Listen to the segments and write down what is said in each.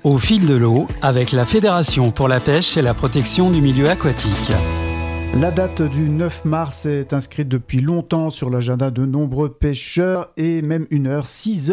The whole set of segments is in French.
Au fil de l'eau, avec la Fédération pour la pêche et la protection du milieu aquatique. La date du 9 mars est inscrite depuis longtemps sur l'agenda de nombreux pêcheurs et même une heure,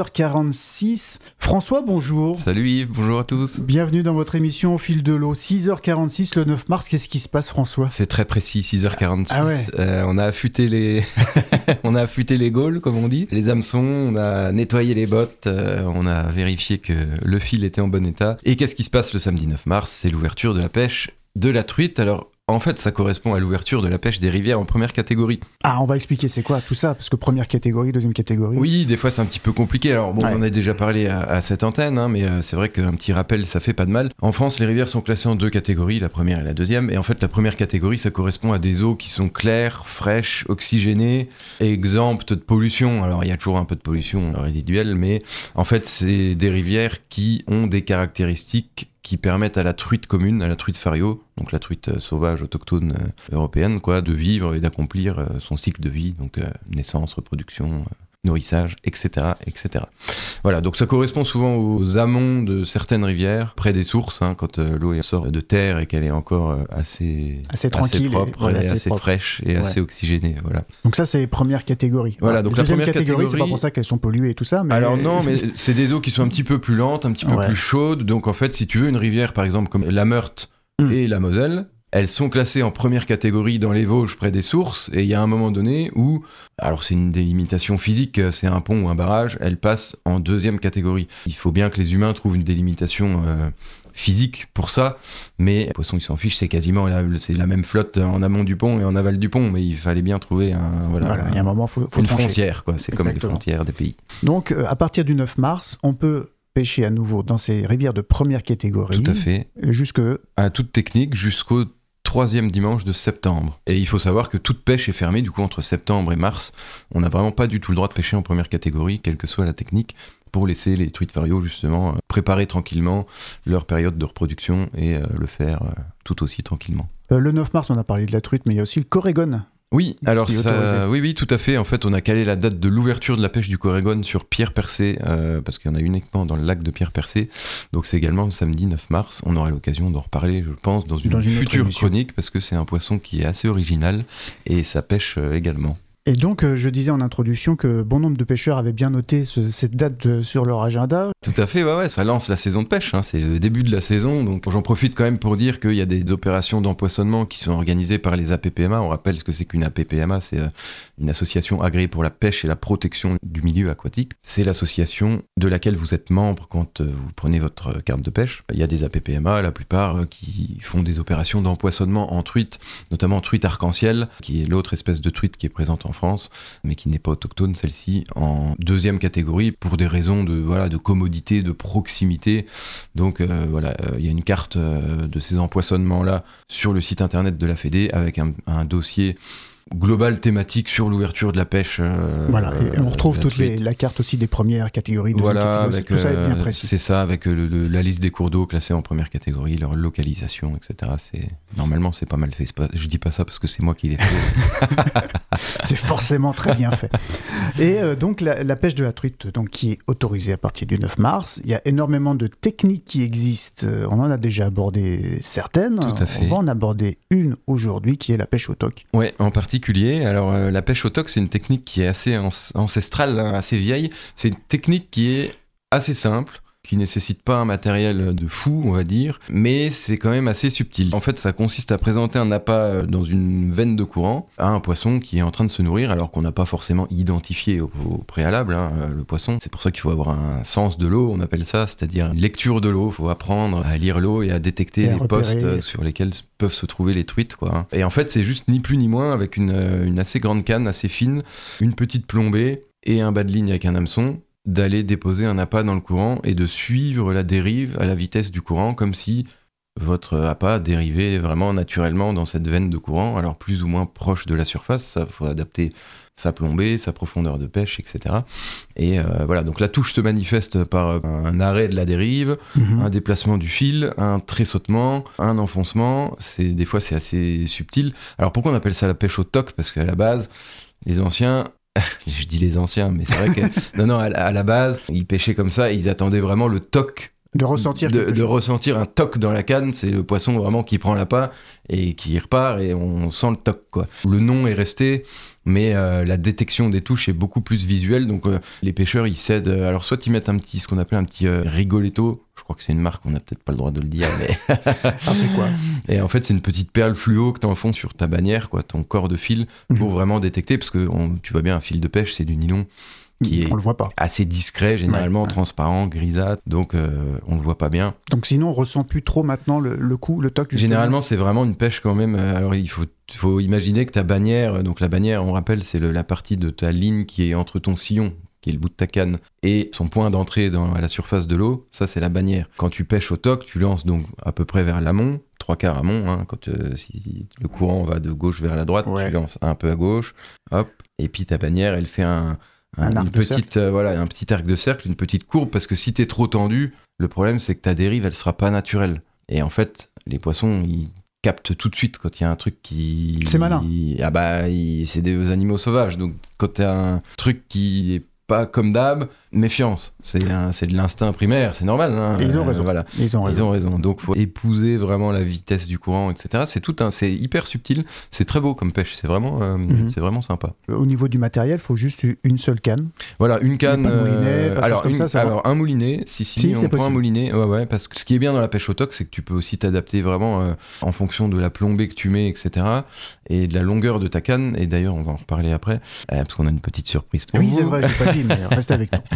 6h46. François, bonjour. Salut Yves, bonjour à tous. Bienvenue dans votre émission Au fil de l'eau. 6h46 le 9 mars, qu'est-ce qui se passe, François ? C'est très précis, 6h46. Ah ouais. On a affûté les on a affûté les gaules, comme on dit, les hameçons, on a nettoyé les bottes, on a vérifié que le fil était en bon état. Et qu'est-ce qui se passe le samedi 9 mars ? C'est l'ouverture de la pêche de la truite. Alors, en fait, ça correspond à l'ouverture de la pêche des rivières en première catégorie. Ah, on va expliquer c'est quoi tout ça, parce que première catégorie, deuxième catégorie. Oui, des fois c'est un petit peu compliqué. Alors bon, on en a déjà parlé à cette antenne, mais c'est vrai qu'un petit rappel, ça fait pas de mal. En France, les rivières sont classées en deux catégories, la première et la deuxième. Et en fait, la première catégorie, ça correspond à des eaux qui sont claires, fraîches, oxygénées, et exemptes de pollution. Alors il y a toujours un peu de pollution résiduelle, mais en fait, c'est des rivières qui ont des caractéristiques qui permettent à la truite commune, à la truite fario, donc la truite sauvage autochtone européenne, de vivre et d'accomplir son cycle de vie, donc naissance, reproduction, nourrissage, etc., etc. Voilà, donc ça correspond souvent aux amont de certaines rivières, près des sources, quand l'eau sort de terre et qu'elle est encore assez tranquille, propre, et assez fraîche et assez oxygénée. Voilà. Donc ça, c'est première catégorie. Voilà, donc la première catégorie, c'est pas pour ça qu'elles sont polluées et tout ça. Mais... Alors non, mais c'est des eaux qui sont un petit peu plus lentes, un petit peu plus chaudes. Donc en fait, si tu veux une rivière, par exemple, comme la Meurthe et la Moselle, elles sont classées en première catégorie dans les Vosges près des sources, et il y a un moment donné où, alors c'est une délimitation physique, c'est un pont ou un barrage, elles passent en deuxième catégorie. Il faut bien que les humains trouvent une délimitation physique pour ça, mais les poissons ils s'en fichent, c'est quasiment c'est la même flotte en amont du pont et en aval du pont, mais il fallait bien trouver il y a un moment, faut une trancher. frontière, c'est Exactement. comme les frontières des pays. Donc à partir du 9 mars, on peut pêcher à nouveau dans ces rivières de première catégorie. Tout à fait. À toute technique, jusqu'au 3e dimanche de septembre. Et il faut savoir que toute pêche est fermée, du coup, entre septembre et mars. On n'a vraiment pas du tout le droit de pêcher en première catégorie, quelle que soit la technique, pour laisser les truites fario, justement, préparer tranquillement leur période de reproduction et le faire tout aussi tranquillement. Le 9 mars, on a parlé de la truite, mais il y a aussi le corégone. Oui, alors oui, tout à fait. En fait, on a calé la date de l'ouverture de la pêche du corégone sur Pierre-Percé, parce qu'il y en a uniquement dans le lac de Pierre-Percé. Donc c'est également le samedi 9 mars. On aura l'occasion d'en reparler, je pense, dans une future chronique, parce que c'est un poisson qui est assez original et ça pêche également. Et donc, je disais en introduction que bon nombre de pêcheurs avaient bien noté cette date sur leur agenda. Tout à fait, ouais, ça lance la saison de pêche, c'est le début de la saison, donc j'en profite quand même pour dire qu'il y a des opérations d'empoisonnement qui sont organisées par les APPMA. On rappelle ce que c'est qu'une APPMA, c'est une association agréée pour la pêche et la protection du milieu aquatique. C'est l'association de laquelle vous êtes membre quand vous prenez votre carte de pêche. Il y a des APPMA, la plupart, qui font des opérations d'empoisonnement en truite, notamment truite arc-en-ciel, qui est l'autre espèce de truite qui est présente en France, mais qui n'est pas autochtone, celle-ci, en deuxième catégorie, pour des raisons de commodité, de proximité. Donc il y a une carte de ces empoisonnements-là sur le site internet de la Fédé, avec un dossier global thématique sur l'ouverture de la pêche. Et on retrouve la carte aussi des premières catégories. Avec, tout ça est bien précis. C'est ça, avec la liste des cours d'eau classés en première catégorie, leur localisation, etc. Normalement, c'est pas mal fait. Je dis pas ça parce que c'est moi qui l'ai fait. C'est forcément très bien fait. Et donc, la pêche de la truite, donc, qui est autorisée à partir du 9 mars, il y a énormément de techniques qui existent. On en a déjà abordé certaines. Tout à fait. On va en aborder une aujourd'hui, qui est la pêche au toc. Ouais, en particulier. Alors, la pêche au toc, c'est une technique qui est assez ancestrale, assez vieille. C'est une technique qui est assez simple, qui nécessite pas un matériel de fou, on va dire, mais c'est quand même assez subtil. En fait, ça consiste à présenter un appât dans une veine de courant à un poisson qui est en train de se nourrir, alors qu'on n'a pas forcément identifié au préalable le poisson. C'est pour ça qu'il faut avoir un sens de l'eau, on appelle ça, c'est-à-dire une lecture de l'eau. Il faut apprendre à lire l'eau et à détecter les postes sur lesquels peuvent se trouver les truites, Et en fait, c'est juste ni plus ni moins, avec une assez grande canne, assez fine, une petite plombée et un bas de ligne avec un hameçon, d'aller déposer un appât dans le courant et de suivre la dérive à la vitesse du courant, comme si votre appât dérivait vraiment naturellement dans cette veine de courant, alors plus ou moins proche de la surface. Ça, faut adapter sa plombée, sa profondeur de pêche, etc. Et donc la touche se manifeste par un arrêt de la dérive, un déplacement du fil, un tressautement, un enfoncement. Des fois, c'est assez subtil. Alors pourquoi on appelle ça la pêche au toc ? Parce qu'à la base, les anciens je dis les anciens, mais c'est vrai que... non, à la base, ils pêchaient comme ça et ils attendaient vraiment le toc De ressentir de ressentir un toc dans la canne, c'est le poisson vraiment qui prend l'appât et qui repart et on sent le toc, quoi. Le nom est resté, mais la détection des touches est beaucoup plus visuelle, donc les pêcheurs ils cèdent, alors soit ils mettent ce qu'on appelle un petit Rigoletto, je crois que c'est une marque, on n'a peut-être pas le droit de le dire, mais Ah, c'est quoi? Et en fait c'est une petite perle fluo que tu enfonces sur ta bannière, quoi, ton corps de fil, pour vraiment détecter, parce que tu vois bien, un fil de pêche c'est du nylon qui on le voit pas. assez discret, généralement Ouais. transparent, grisâtre, donc on le voit pas bien. Donc sinon, on ressent plus trop maintenant le coup, le toc. Justement. Généralement, c'est vraiment une pêche quand même. Alors, il faut imaginer que ta bannière, donc la bannière, on rappelle, c'est la partie de ta ligne qui est entre ton sillon, qui est le bout de ta canne, et son point d'entrée à la surface de l'eau, ça c'est la bannière. Quand tu pêches au toc, tu lances donc à peu près vers l'amont, 3/4 amont, hein, quand si le courant va de gauche vers la droite, Ouais. tu lances un peu à gauche, hop, et puis ta bannière, elle fait un arc de cercle. un petit arc de cercle, une petite courbe, parce que si t'es trop tendu, le problème c'est que ta dérive, elle sera pas naturelle. Et en fait, les poissons, ils captent tout de suite quand il y a un truc qui... C'est malin. C'est des animaux sauvages, donc quand t'as un truc qui est pas comme d'hab, méfiance. C'est de l'instinct primaire, c'est normal. Hein. Et ils ont raison. Voilà. Ils ont raison. Donc, faut épouser vraiment la vitesse du courant, etc. C'est hyper subtil. C'est très beau comme pêche. C'est vraiment sympa. Au niveau du matériel, il faut juste une seule canne. Voilà, une canne. pas de moulinet, pas de choses comme ça va. alors un moulinet, si Si, on c'est prend un possible. moulinet, ouais, parce que ce qui est bien dans la pêche au toc, c'est que tu peux aussi t'adapter vraiment en fonction de la plombée que tu mets, etc. Et de la longueur de ta canne. Et d'ailleurs, on va en reparler après, parce qu'on a une petite surprise pour Oui, vous. c'est vrai, je l'ai pas dit, mais reste avec nous.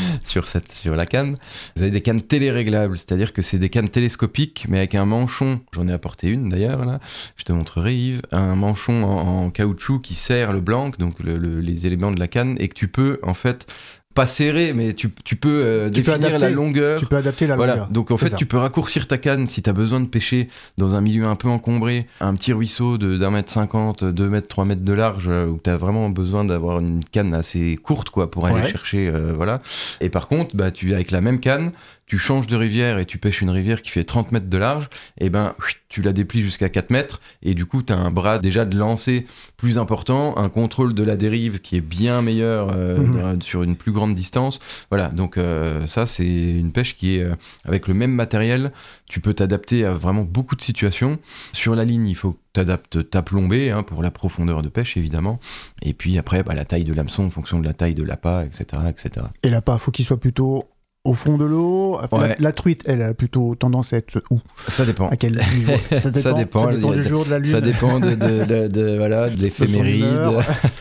sur la canne. Vous avez des cannes téléréglables, c'est-à-dire que c'est des cannes télescopiques, mais avec un manchon. J'en ai apporté une d'ailleurs, là. Je te montrerai, Yves. Un manchon en caoutchouc qui serre le blanc, donc les éléments de la canne, et que tu peux, en fait, pas serrer, mais tu peux définir adapter. la longueur. Tu peux adapter la Voilà, longueur. donc en C'est fait ça. tu peux raccourcir ta canne si tu as besoin de pêcher dans un milieu un peu encombré, un petit ruisseau de 1,50 m, 2 mètres, 3 mètres de large, où tu as vraiment besoin d'avoir une canne assez courte, quoi, pour aller Ouais. chercher, voilà. Et par contre, avec la même canne, tu changes de rivière et tu pêches une rivière qui fait 30 mètres de large, et tu la déplies jusqu'à 4 mètres, et du coup tu as un bras déjà de lancer plus important, un contrôle de la dérive qui est bien meilleur sur une plus grande distance. Voilà, donc ça c'est une pêche qui est avec le même matériel, tu peux t'adapter à vraiment beaucoup de situations. Sur la ligne, il faut que tu adaptes ta plombée, hein, pour la profondeur de pêche évidemment, et puis après la taille de l'hameçon en fonction de la taille de l'appât, etc. Et l'appât, il faut qu'il soit plutôt au fond de l'eau. Ouais. La truite, elle a plutôt tendance à être où? Ça dépend. À quel niveau? Ça dépend il y a du jour, de la lune. Ça dépend de l'éphéméride. humeur.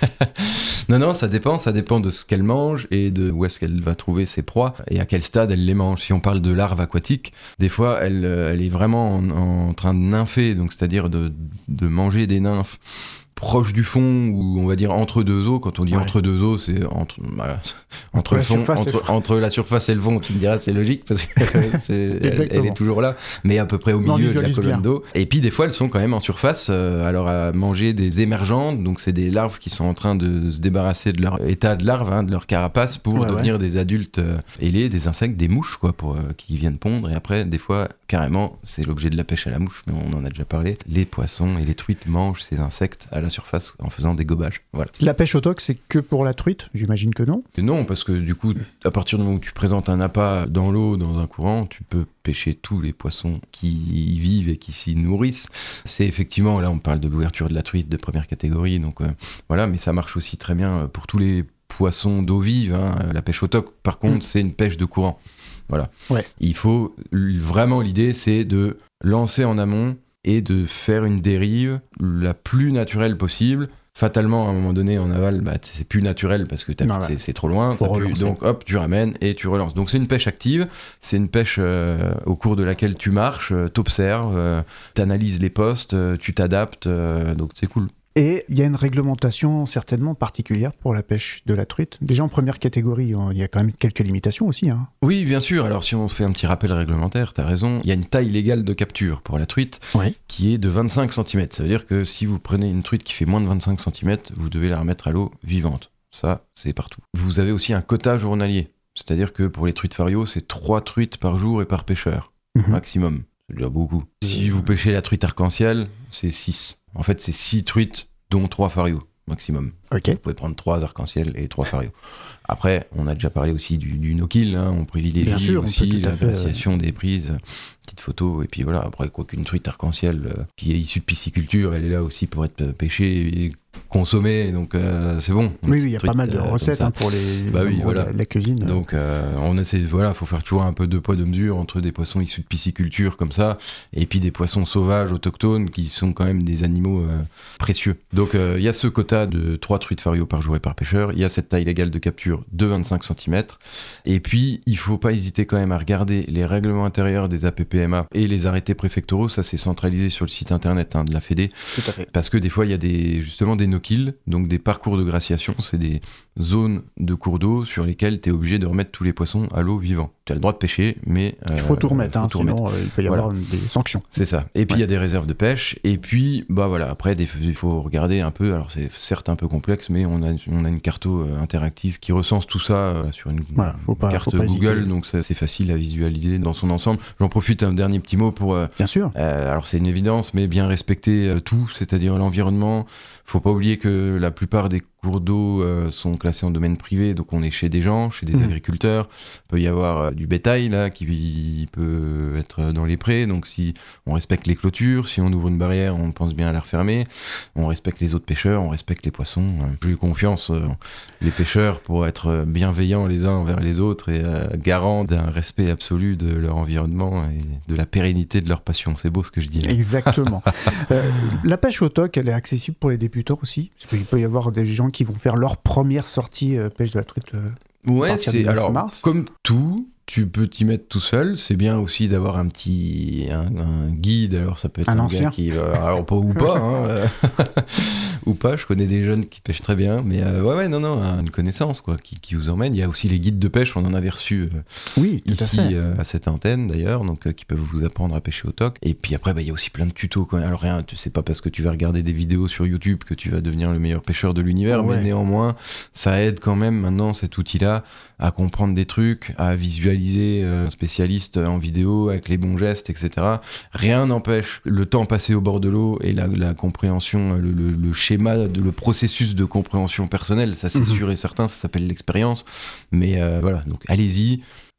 Non, ça dépend de ce qu'elle mange et de où est-ce qu'elle va trouver ses proies et à quel stade elle les mange. Si on parle de larves aquatiques, des fois elle est vraiment en train de nympher, donc c'est-à-dire de manger des nymphes proche du fond, ou on va dire entre deux eaux. Quand on dit entre deux eaux, c'est entre le fond, entre la surface et le fond. Tu me diras, c'est logique parce que elle est toujours là, mais à peu près au milieu de la colonne d'eau. Et puis des fois, elles sont quand même en surface, alors à manger des émergentes. Donc c'est des larves qui sont en train de se débarrasser de leur état de larve, hein, de leur carapace, pour devenir des adultes ailés, des insectes, des mouches, quoi, qui viennent pondre. Et après, des fois, carrément, c'est l'objet de la pêche à la mouche, mais on en a déjà parlé. Les poissons et les truites mangent ces insectes à la surface en faisant des gobages. Voilà. La pêche au toc, c'est que pour la truite? J'imagine que non. Et non, parce que du coup, à partir du moment où tu présentes un appât dans l'eau, dans un courant, tu peux pêcher tous les poissons qui y vivent et qui s'y nourrissent. C'est effectivement, là on parle de l'ouverture de la truite de première catégorie, donc voilà, mais ça marche aussi très bien pour tous les poissons d'eau vive, hein. La pêche au toc, par contre, c'est une pêche de courant. Voilà. Ouais. Il faut vraiment, l'idée, c'est de lancer en amont et de faire une dérive la plus naturelle possible. Fatalement, à un moment donné, en aval, c'est plus naturel parce que c'est trop loin. Donc, hop, tu ramènes et tu relances. Donc, c'est une pêche active. C'est une pêche au cours de laquelle tu marches, t'observes, t'analyses les postes, tu t'adaptes. Donc, c'est cool. Et il y a une réglementation certainement particulière pour la pêche de la truite. Déjà en première catégorie, il y a quand même quelques limitations aussi. Hein. Oui, bien sûr. Alors si on fait un petit rappel réglementaire, t'as raison. Il y a une taille légale de capture pour la truite qui est de 25 cm. Ça veut dire que si vous prenez une truite qui fait moins de 25 cm, vous devez la remettre à l'eau vivante. Ça, c'est partout. Vous avez aussi un quota journalier. C'est-à-dire que pour les truites fario, c'est 3 truites par jour et par pêcheur, maximum. C'est déjà beaucoup. Si vous pêchez la truite arc-en-ciel, c'est 6. En fait, c'est 6 truites, dont 3 farios. maximum. Ok. Vous pouvez prendre 3 arcs-en-ciel et 3 Fario. Après, on a déjà parlé aussi du no-kill, hein, on privilégie Bien sûr, aussi on peut tout à fait, l'appréciation des prises, petites photos, et puis voilà, après, quoi qu'une truite arc-en-ciel qui est issue de pisciculture, elle est là aussi pour être pêchée et consommée, donc c'est bon. Oui, il y a pas mal de recettes pour les la cuisine. Donc on essaie, faut faire toujours un peu de poids de mesure entre des poissons issus de pisciculture comme ça, et puis des poissons sauvages, autochtones, qui sont quand même des animaux précieux. Donc il y a ce quota de 3 truites Fario par jour et par pêcheur, il y a cette taille légale de capture de 25 cm, et puis il faut pas hésiter quand même à regarder les règlements intérieurs des APPMA et les arrêtés préfectoraux, ça c'est centralisé sur le site internet de la Fédé. Tout à fait. Parce que des fois il y a justement des no-kill, donc des parcours de glaciation, c'est des zones de cours d'eau sur lesquelles tu es obligé de remettre tous les poissons à l'eau vivant. Tu as le droit de pêcher, mais il faut tout remettre, sinon il peut y avoir des sanctions. C'est ça. Et puis il y a des réserves de pêche, et puis après il faut regarder un peu, alors c'est certes un peu complexe, mais on a une carto interactive qui recense tout ça sur une carte Google, donc c'est facile à visualiser dans son ensemble. J'en profite, un dernier petit mot pour... Bien sûr. Alors c'est une évidence, mais bien respecter tout, c'est-à-dire l'environnement. Faut pas oublier que la plupart des cours d'eau sont classés en domaine privé, donc on est chez des gens, chez des agriculteurs. Il peut y avoir du bétail là qui peut être dans les prés, donc si on respecte les clôtures, si on ouvre une barrière, on pense bien à la refermer. On respecte les autres pêcheurs, on respecte les poissons. J'ai eu confiance les pêcheurs pour être bienveillants les uns envers les autres et garants d'un respect absolu de leur environnement et de la pérennité de leur passion. C'est beau ce que je dis là. Exactement. La pêche au toc, elle est accessible pour les débutants aussi, parce qu'il peut y avoir des gens qui vont faire leur première sortie pêche de la truite. Ouais, c'est alors mars. Comme tout. Tu peux t'y mettre tout seul, c'est bien aussi d'avoir un guide, alors ça peut être un ancien gars qui va, alors pas ou pas, ou pas, je connais des jeunes qui pêchent très bien, mais une connaissance quoi, qui vous emmène. Il y a aussi les guides de pêche, on en avait reçu ici à cette antenne d'ailleurs, donc qui peuvent vous apprendre à pêcher au toc. Et puis après, il y a aussi plein de tutos quand même. Alors c'est pas parce que tu vas regarder des vidéos sur YouTube que tu vas devenir le meilleur pêcheur de l'univers, mais néanmoins, ça aide quand même maintenant cet outil-là à comprendre des trucs, à visualiser un spécialiste en vidéo avec les bons gestes, etc. Rien n'empêche le temps passé au bord de l'eau et la compréhension, le schéma, le processus de compréhension personnelle, ça c'est sûr et certain, ça s'appelle l'expérience. Mais donc allez-y,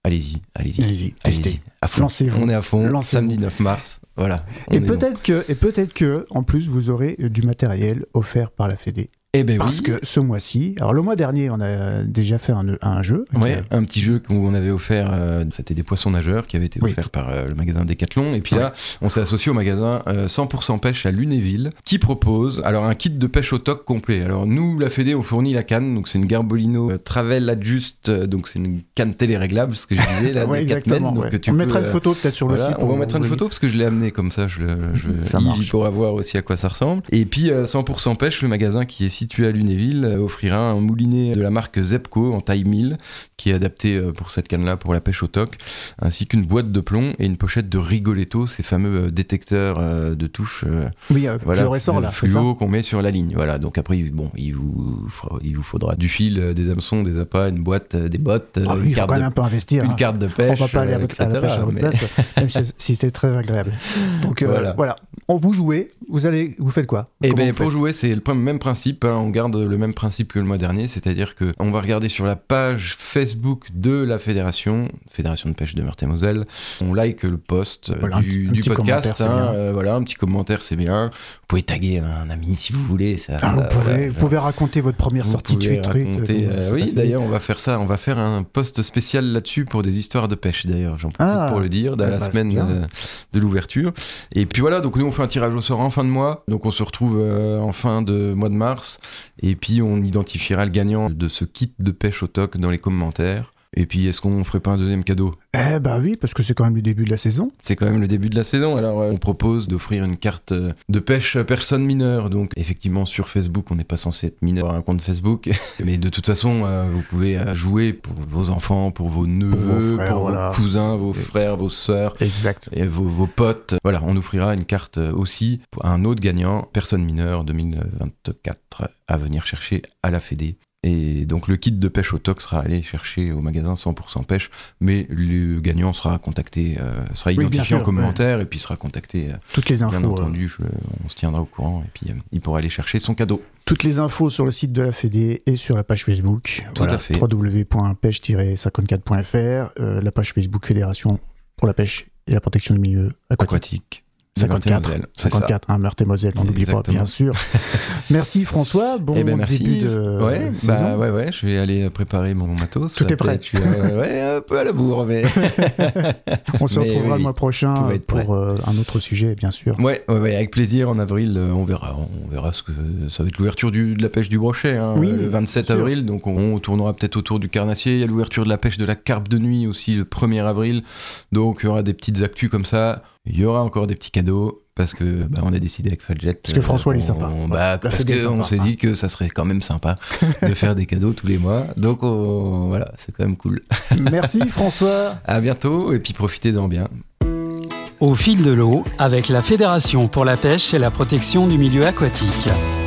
testez. À fond. Lancez-vous. On est à fond, samedi 9 mars, voilà. Et peut-être que, en plus, vous aurez du matériel offert par la Fédé. Parce que ce mois-ci, alors le mois dernier, on a déjà fait un jeu. Ouais, un petit jeu qu'on avait offert, c'était des poissons nageurs qui avaient été offerts par le magasin Decathlon. Et puis là, on s'est associé au magasin 100% pêche à Lunéville, qui propose alors un kit de pêche au toc complet. Alors nous, la Fédé, on fournit la canne, donc c'est une Garbolino Travel Adjust, donc c'est une canne téléréglable, ce que je disais là, de 4 mètres. Donc on mettra une photo peut-être sur le site. On va mettre une photo parce que je l'ai amené comme ça, ça marche. Pour voir aussi à quoi ça ressemble. Et puis 100% pêche, le magasin qui est situé à Lunéville, offrira un moulinet de la marque Zepco en taille 1000 qui est adapté pour cette canne-là pour la pêche au toc, ainsi qu'une boîte de plomb et une pochette de Rigoletto, ces fameux détecteurs de touches fluo qu'on met sur la ligne. Voilà, donc après, il vous faudra du fil, des hameçons, des appâts, une boîte, des bottes, il faut quand même un peu investir. Une carte de pêche. On va pas aller à la pêche à votre place, même si c'est très agréable. Donc voilà. Vous jouez, vous faites quoi? Pour jouer, c'est le même principe, on garde le même principe que le mois dernier, c'est-à-dire qu'on va regarder sur la page Facebook de la Fédération de pêche de Meurthe-et-Moselle, on like le post du podcast, un petit commentaire, c'est bien. Vous pouvez taguer un ami si vous voulez. Vous pouvez raconter votre première sortie de truite. D'ailleurs, on va faire ça, on va faire un post spécial là-dessus pour des histoires de pêche, d'ailleurs, j'en profite pour le dire, dans la semaine de l'ouverture. Et puis voilà, donc nous on fait un tirage au sort en fin de mois, donc on se retrouve en fin de mois de mars, et puis on identifiera le gagnant de ce kit de pêche au toc dans les commentaires. Et puis, est-ce qu'on ferait pas un deuxième cadeau ? Oui, parce que c'est quand même le début de la saison. C'est quand même le début de la saison. Alors, on propose d'offrir une carte de pêche personne mineure. Donc, effectivement, sur Facebook, on n'est pas censé être mineur à un compte Facebook. Mais de toute façon, vous pouvez jouer pour vos enfants, pour vos neveux, pour vos cousins, vos frères, vos sœurs. Exact. Et vos potes. Voilà, on offrira une carte aussi pour un autre gagnant, personne mineure 2024, à venir chercher à la Fédé. Et donc le kit de pêche au TOC sera allé chercher au magasin 100% pêche, mais le gagnant sera contacté, sera identifié en commentaire et puis sera contacté. Toutes les infos. Bien entendu, on se tiendra au courant et puis il pourra aller chercher son cadeau. Toutes les infos sur le site de la Fédé et sur la page Facebook. Tout à fait. www.pêche-54.fr, la page Facebook Fédération pour la pêche et la protection du milieu aquatique. 54, Meurthe-et-Moselle, on n'oublie pas, bien sûr. Merci François, bon merci. Début de saison. Je vais aller préparer mon matos. Tout est prêt. Un peu à la bourre, mais... On se retrouvera le mois prochain pour un autre sujet, bien sûr. Ouais, avec plaisir, en avril, on verra ce que ça va être l'ouverture de la pêche du brochet, le 27 avril, donc on tournera peut-être autour du carnassier. Il y a l'ouverture de la pêche de la carpe de nuit aussi, le 1er avril, donc il y aura des petites actus comme ça. Il y aura encore des petits cadeaux parce que on a décidé avec Fadjet. Parce que François il est sympa. Parce qu'on s'est dit que ça serait quand même sympa de faire des cadeaux tous les mois. Donc voilà, c'est quand même cool. Merci François. À bientôt et puis profitez-en bien. Au fil de l'eau, avec la Fédération pour la pêche et la protection du milieu aquatique.